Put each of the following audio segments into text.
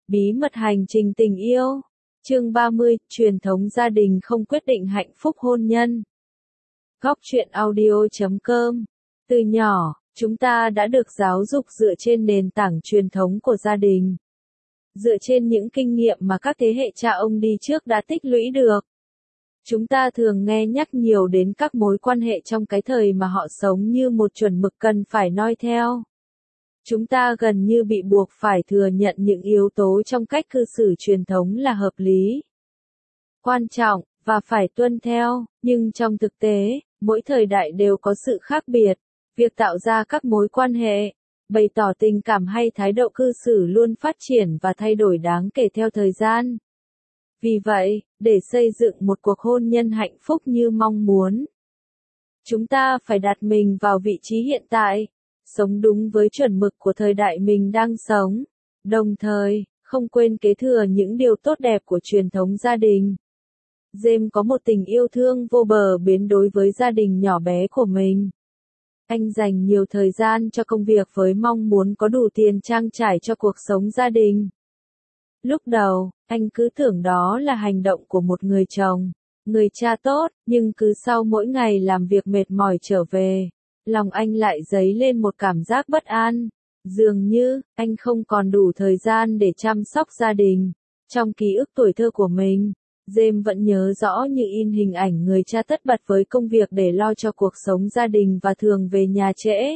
Bí mật hành trình tình yêu. Chương 30, truyền thống gia đình không quyết định hạnh phúc hôn nhân. Góc truyện audio.com. Từ nhỏ, chúng ta đã được giáo dục dựa trên nền tảng truyền thống của gia đình. Dựa trên những kinh nghiệm mà các thế hệ cha ông đi trước đã tích lũy được. Chúng ta thường nghe nhắc nhiều đến các mối quan hệ trong cái thời mà họ sống như một chuẩn mực cần phải noi theo. Chúng ta gần như bị buộc phải thừa nhận những yếu tố trong cách cư xử truyền thống là hợp lý, quan trọng, và phải tuân theo, nhưng trong thực tế, mỗi thời đại đều có sự khác biệt. Việc tạo ra các mối quan hệ, bày tỏ tình cảm hay thái độ cư xử luôn phát triển và thay đổi đáng kể theo thời gian. Vì vậy, để xây dựng một cuộc hôn nhân hạnh phúc như mong muốn, chúng ta phải đặt mình vào vị trí hiện tại, sống đúng với chuẩn mực của thời đại mình đang sống, đồng thời, không quên kế thừa những điều tốt đẹp của truyền thống gia đình. James có một tình yêu thương vô bờ bến đối với gia đình nhỏ bé của mình. Anh dành nhiều thời gian cho công việc với mong muốn có đủ tiền trang trải cho cuộc sống gia đình. Lúc đầu, anh cứ tưởng đó là hành động của một người chồng, người cha tốt, nhưng cứ sau mỗi ngày làm việc mệt mỏi trở về, lòng anh lại dấy lên một cảm giác bất an. Dường như, anh không còn đủ thời gian để chăm sóc gia đình. Trong ký ức tuổi thơ của mình, James vẫn nhớ rõ như in hình ảnh người cha tất bật với công việc để lo cho cuộc sống gia đình và thường về nhà trễ.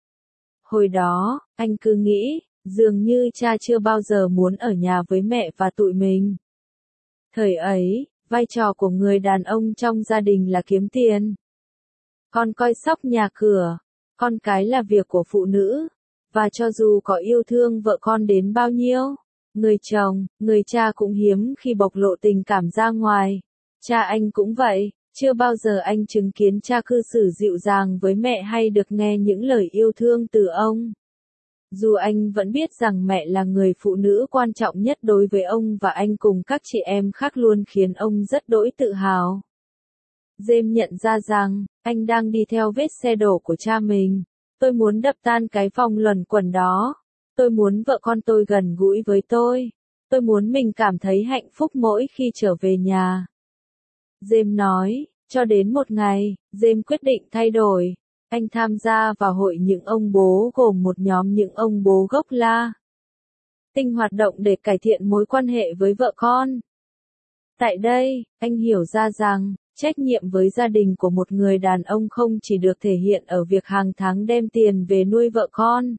Hồi đó, anh cứ nghĩ, dường như cha chưa bao giờ muốn ở nhà với mẹ và tụi mình. Thời ấy, vai trò của người đàn ông trong gia đình là kiếm tiền. Con coi sóc nhà cửa, con cái là việc của phụ nữ, và cho dù có yêu thương vợ con đến bao nhiêu, người chồng, người cha cũng hiếm khi bộc lộ tình cảm ra ngoài. Cha anh cũng vậy, chưa bao giờ anh chứng kiến cha cư xử dịu dàng với mẹ hay được nghe những lời yêu thương từ ông. Dù anh vẫn biết rằng mẹ là người phụ nữ quan trọng nhất đối với ông và anh cùng các chị em khác luôn khiến ông rất đỗi tự hào. James nhận ra rằng, anh đang đi theo vết xe đổ của cha mình. Tôi muốn đập tan cái vòng luẩn quẩn đó. Tôi muốn vợ con tôi gần gũi với tôi. Tôi muốn mình cảm thấy hạnh phúc mỗi khi trở về nhà. James nói, cho đến một ngày, James quyết định thay đổi. Anh tham gia vào hội những ông bố gồm một nhóm những ông bố gốc La Tinh hoạt động để cải thiện mối quan hệ với vợ con. Tại đây, anh hiểu ra rằng, trách nhiệm với gia đình của một người đàn ông không chỉ được thể hiện ở việc hàng tháng đem tiền về nuôi vợ con.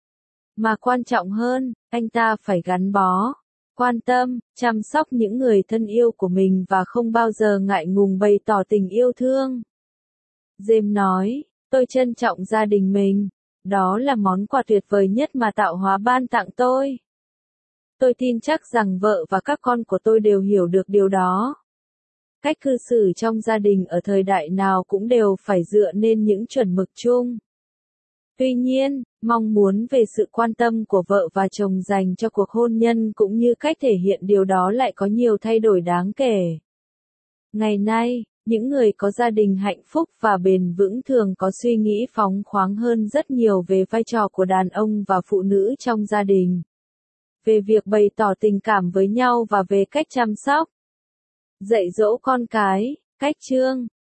Mà quan trọng hơn, anh ta phải gắn bó, quan tâm, chăm sóc những người thân yêu của mình và không bao giờ ngại ngùng bày tỏ tình yêu thương. James nói, tôi trân trọng gia đình mình. Đó là món quà tuyệt vời nhất mà tạo hóa ban tặng tôi. Tôi tin chắc rằng vợ và các con của tôi đều hiểu được điều đó. Cách cư xử trong gia đình ở thời đại nào cũng đều phải dựa nên những chuẩn mực chung. Tuy nhiên, mong muốn về sự quan tâm của vợ và chồng dành cho cuộc hôn nhân cũng như cách thể hiện điều đó lại có nhiều thay đổi đáng kể. Ngày nay, những người có gia đình hạnh phúc và bền vững thường có suy nghĩ phóng khoáng hơn rất nhiều về vai trò của đàn ông và phụ nữ trong gia đình. Về việc bày tỏ tình cảm với nhau và về cách chăm sóc, dạy dỗ con cái. Cách chương